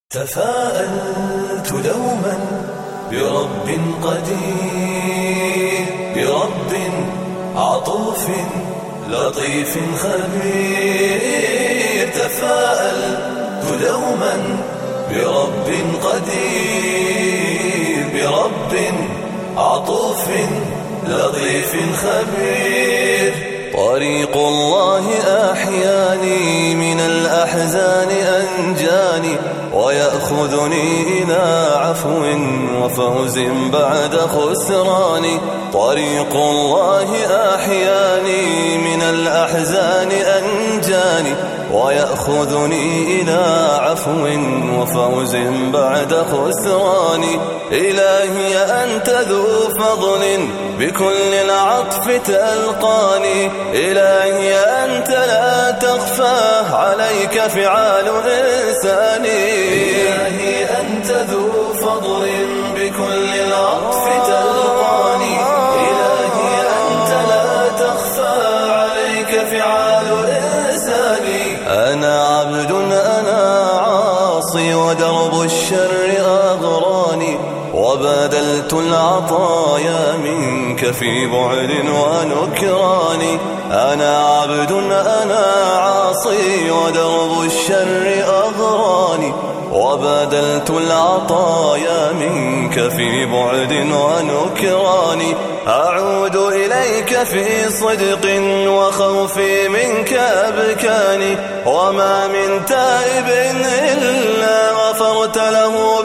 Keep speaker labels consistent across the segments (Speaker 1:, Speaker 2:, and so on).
Speaker 1: تفاءلت دوما برب قدير، برب عطوف لطيف خبير. تفاءلت دوما برب قدير، برب عطوف لطيف خبير. طريق الله أحياني، من الأحزان أنجاني، ويأخذني إلى عفو وفوز بعد خسران. طريق الله أحياني، من الأحزان أنجاني، ويأخذني إلى عفو وفوز بعد خسران. إلهي أنت ذو فضل بكل العطف تلقاني، إلهي أنت لا تخفى عليك فعال إنساني. إلهي أنت ذو فضل بكل العطف تلقاني، إلهي أنت لا تخفى عليك فعال إنساني. أنا عبد أنا عاصي، ودرب الشر أغراني، وبذلت العطايا منك في بعد ونكران. أنا عبد أنا عاصي، ودرب الشر أغراني، وبذلت العطايا منك في بعد ونكران. أعود إليك في صدق، وخوفي منك أبكاني، وما من تائب إلا غفرت له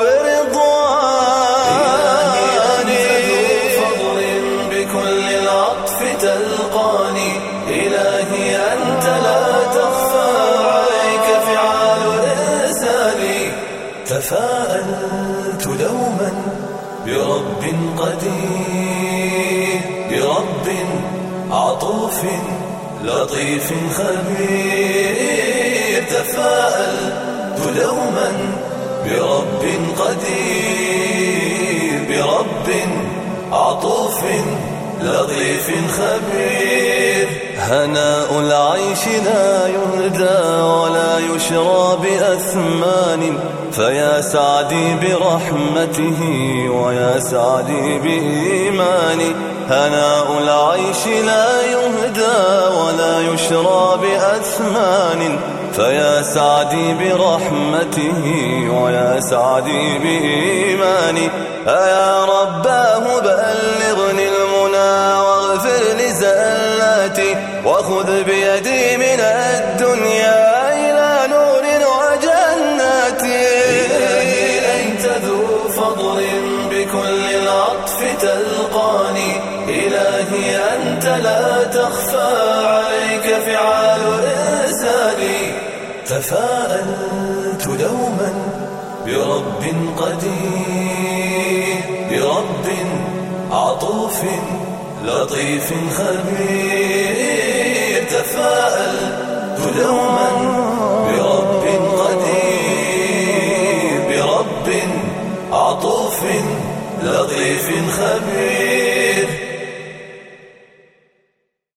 Speaker 1: تلقاني. إلهي أنت لا تخفى عليك فعال إنساني. تفاءلت دوما برب قدير، برب عطوف لطيف خبير. تفاءلت دوما برب قدير، برب عطوف لطيف خبير. هناء العيش لا يهدى ولا يشرى بأثمان، فيا سعدي برحمته ويا سعدي بإيماني. هناء العيش لا يهدى ولا يشرى بأثمان، فيا سعدي برحمته ويا سعدي بإيماني. يا رباه بلغني المنى واغفر لزلاتي، وخذ بيدي من الدنيا إلى نور وجناتي. إلهي أنت ذو فضل بكل العطف تلقاني، إلهي أنت لا تخفى عليك فعال إنساني. تفاءلت دوما برب قدير، برب عطوف لطيف خبير. تفاءلت دوما برب